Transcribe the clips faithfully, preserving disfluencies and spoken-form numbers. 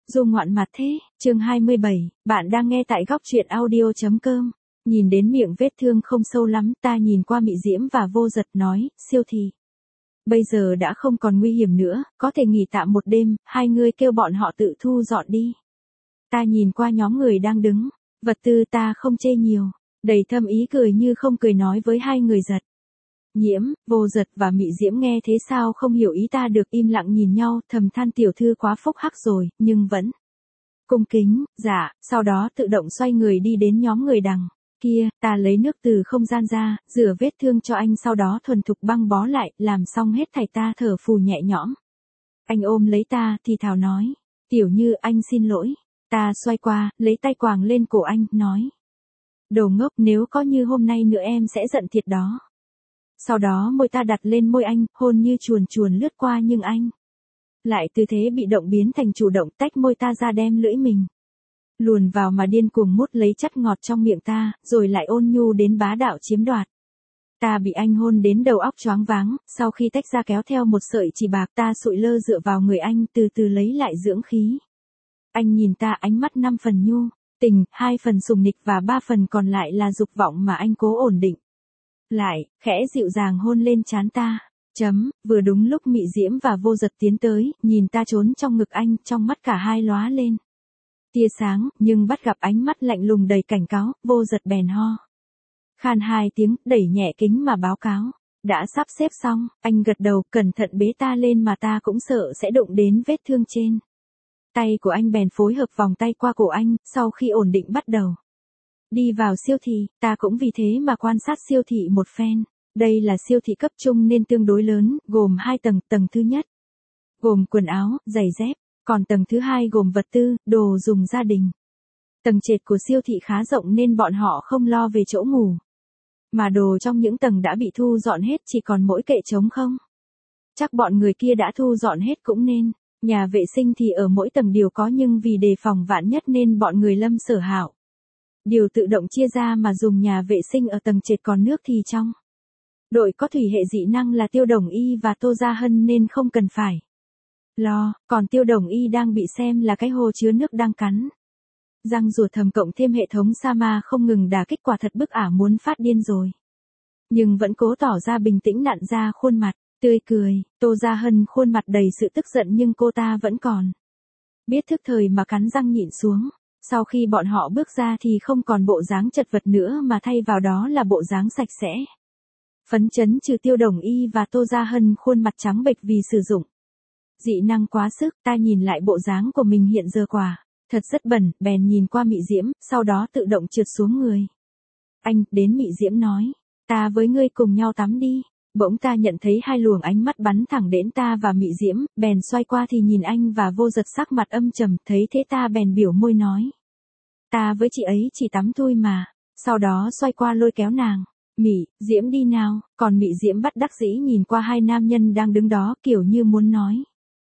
Du ngoạn mặt thế, chương hai mươi bảy, bạn đang nghe tại góc truyện audio.com. Nhìn đến miệng vết thương không sâu lắm, ta nhìn qua Mị Diễm và Vô Giật nói, siêu thị. Bây giờ đã không còn nguy hiểm nữa, có thể nghỉ tạm một đêm, hai người kêu bọn họ tự thu dọn đi. Ta nhìn qua nhóm người đang đứng, vật tư ta không chê nhiều, đầy thâm ý cười như không cười nói với hai người Giật. Nhiễm, Vô Giật và Mị Diễm nghe thế sao không hiểu ý ta được im lặng nhìn nhau, thầm than tiểu thư quá phúc hắc rồi, nhưng vẫn cung kính, dạ, sau đó tự động xoay người đi đến nhóm người đằng kia, ta lấy nước từ không gian ra, rửa vết thương cho anh sau đó thuần thục băng bó lại, làm xong hết thảy ta thở phù nhẹ nhõm. Anh ôm lấy ta, thì thào nói, tiểu Như anh xin lỗi, ta xoay qua, lấy tay quàng lên cổ anh, nói. Đồ ngốc, nếu có như hôm nay nữa em sẽ giận thiệt đó. Sau đó môi ta đặt lên môi anh, hôn như chuồn chuồn lướt qua nhưng anh lại tư thế bị động biến thành chủ động tách môi ta ra đem lưỡi mình luồn vào mà điên cuồng mút lấy chất ngọt trong miệng ta, rồi lại ôn nhu đến bá đạo chiếm đoạt. Ta bị anh hôn đến đầu óc choáng váng, sau khi tách ra kéo theo một sợi chỉ bạc ta sụi lơ dựa vào người anh từ từ lấy lại dưỡng khí. Anh nhìn ta ánh mắt năm phần nhu tình, hai phần sùng nịch và ba phần còn lại là dục vọng mà anh cố ổn định lại, khẽ dịu dàng hôn lên trán ta. Chấm, vừa đúng lúc Mị Diễm và Vô Giật tiến tới, nhìn ta trốn trong ngực anh, trong mắt cả hai lóa lên tia sáng, nhưng bắt gặp ánh mắt lạnh lùng đầy cảnh cáo, Vô Giật bèn ho khan hai tiếng, đẩy nhẹ kính mà báo cáo. Đã sắp xếp xong, anh gật đầu, cẩn thận bế ta lên mà ta cũng sợ sẽ đụng đến vết thương trên tay của anh, bèn phối hợp vòng tay qua cổ anh, sau khi ổn định bắt đầu đi vào siêu thị. Ta cũng vì thế mà quan sát siêu thị một phen. Đây là siêu thị cấp trung nên tương đối lớn, gồm hai tầng, tầng thứ nhất gồm quần áo, giày dép, còn tầng thứ hai gồm vật tư, đồ dùng gia đình. Tầng trệt của siêu thị khá rộng nên bọn họ không lo về chỗ ngủ, mà đồ trong những tầng đã bị thu dọn hết, chỉ còn mỗi kệ trống không. Chắc bọn người kia đã thu dọn hết cũng nên. Nhà vệ sinh thì ở mỗi tầng đều có, nhưng vì đề phòng vạn nhất nên bọn người Lâm Sở Hạo điều tự động chia ra mà dùng nhà vệ sinh ở tầng trệt, còn nước thì trong đội có thủy hệ dị năng là Tiêu Đồng Y và Tô Gia Hân nên không cần phải lo, còn Tiêu Đồng Y đang bị xem là cái hồ chứa nước đang cắn răng rùa thầm, cộng thêm hệ thống sa ma không ngừng đả kích, quả thật bức ả muốn phát điên rồi. Nhưng vẫn cố tỏ ra bình tĩnh, nặn ra khuôn mặt tươi cười. Tô Gia Hân khuôn mặt đầy sự tức giận nhưng cô ta vẫn còn biết thức thời mà cắn răng nhịn xuống. Sau khi bọn họ bước ra thì không còn bộ dáng chật vật nữa mà thay vào đó là bộ dáng sạch sẽ phấn chấn, trừ Tiêu Đồng Y và Tô Gia Hân khuôn mặt trắng bệch vì sử dụng dị năng quá sức. Ta nhìn lại bộ dáng của mình hiện giờ quả thật rất bẩn, bèn nhìn qua Mị Diễm, sau đó tự động trượt xuống người anh. Đến Mị Diễm nói, ta với ngươi cùng nhau tắm đi. Bỗng ta nhận thấy hai luồng ánh mắt bắn thẳng đến ta và Mị Diễm, bèn xoay qua thì nhìn anh và Vô Giật sắc mặt âm trầm, thấy thế ta bèn biểu môi nói, ta với chị ấy chỉ tắm thôi mà. Sau đó xoay qua lôi kéo nàng, Mị Diễm đi nào. Còn Mị Diễm bất đắc dĩ nhìn qua hai nam nhân đang đứng đó, kiểu như muốn nói,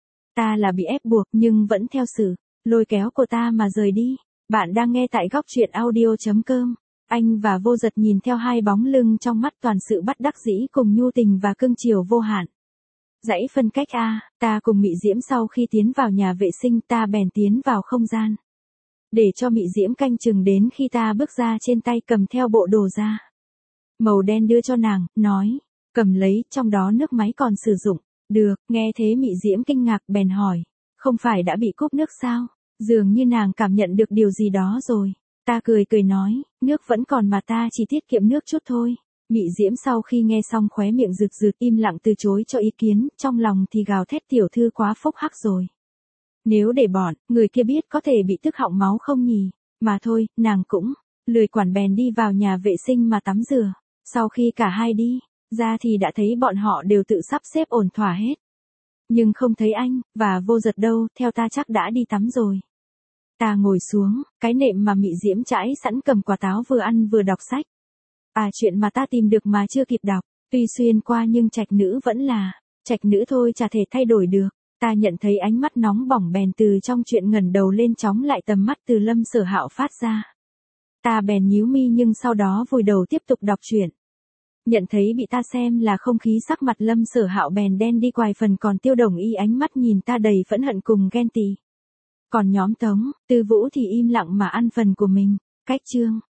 ta là bị ép buộc, nhưng vẫn theo sự lôi kéo của ta mà rời đi. Bạn đang nghe tại góc truyện audio.com. Anh và Vô Giật nhìn theo hai bóng lưng, trong mắt toàn sự bất đắc dĩ cùng nhu tình và cưng chiều vô hạn. Dãy phân cách a, ta cùng Mị Diễm sau khi tiến vào nhà vệ sinh, ta bèn tiến vào không gian để cho Mị Diễm canh chừng, đến khi ta bước ra trên tay cầm theo bộ đồ da màu đen đưa cho nàng, nói, cầm lấy, trong đó nước máy còn sử dụng được. Nghe thế Mị Diễm kinh ngạc bèn hỏi, không phải đã bị cúp nước sao? Dường như nàng cảm nhận được điều gì đó rồi. Ta cười cười nói, nước vẫn còn mà, ta chỉ tiết kiệm nước chút thôi. Mị Diễm sau khi nghe xong khóe miệng rực rực, im lặng từ chối cho ý kiến, trong lòng thì gào thét tiểu thư quá phúc hắc rồi. Nếu để bọn người kia biết có thể bị tức họng máu không nhỉ? Mà thôi, nàng cũng lười quản, bèn đi vào nhà vệ sinh mà tắm rửa. Sau khi cả hai đi ra thì đã thấy bọn họ đều tự sắp xếp ổn thỏa hết. Nhưng không thấy anh và Vô Giật đâu, theo ta chắc đã đi tắm rồi. Ta ngồi xuống, cái nệm mà Mị Diễm trải sẵn, cầm quả táo vừa ăn vừa đọc sách. À, chuyện mà ta tìm được mà chưa kịp đọc, tuy xuyên qua nhưng trạch nữ vẫn là trạch nữ thôi, chả thể thay đổi được. Ta nhận thấy ánh mắt nóng bỏng bèn từ trong chuyện ngẩng đầu lên, chóng lại tầm mắt từ Lâm Sở Hạo phát ra. Ta bèn nhíu mi nhưng sau đó vùi đầu tiếp tục đọc truyện. Nhận thấy bị ta xem là không khí, sắc mặt Lâm Sở Hạo bèn đen đi quài phần, còn Tiêu Đồng Y ánh mắt nhìn ta đầy phẫn hận cùng ghen tị. Còn nhóm Tống, Tư Vũ thì im lặng mà ăn phần của mình. Cách chương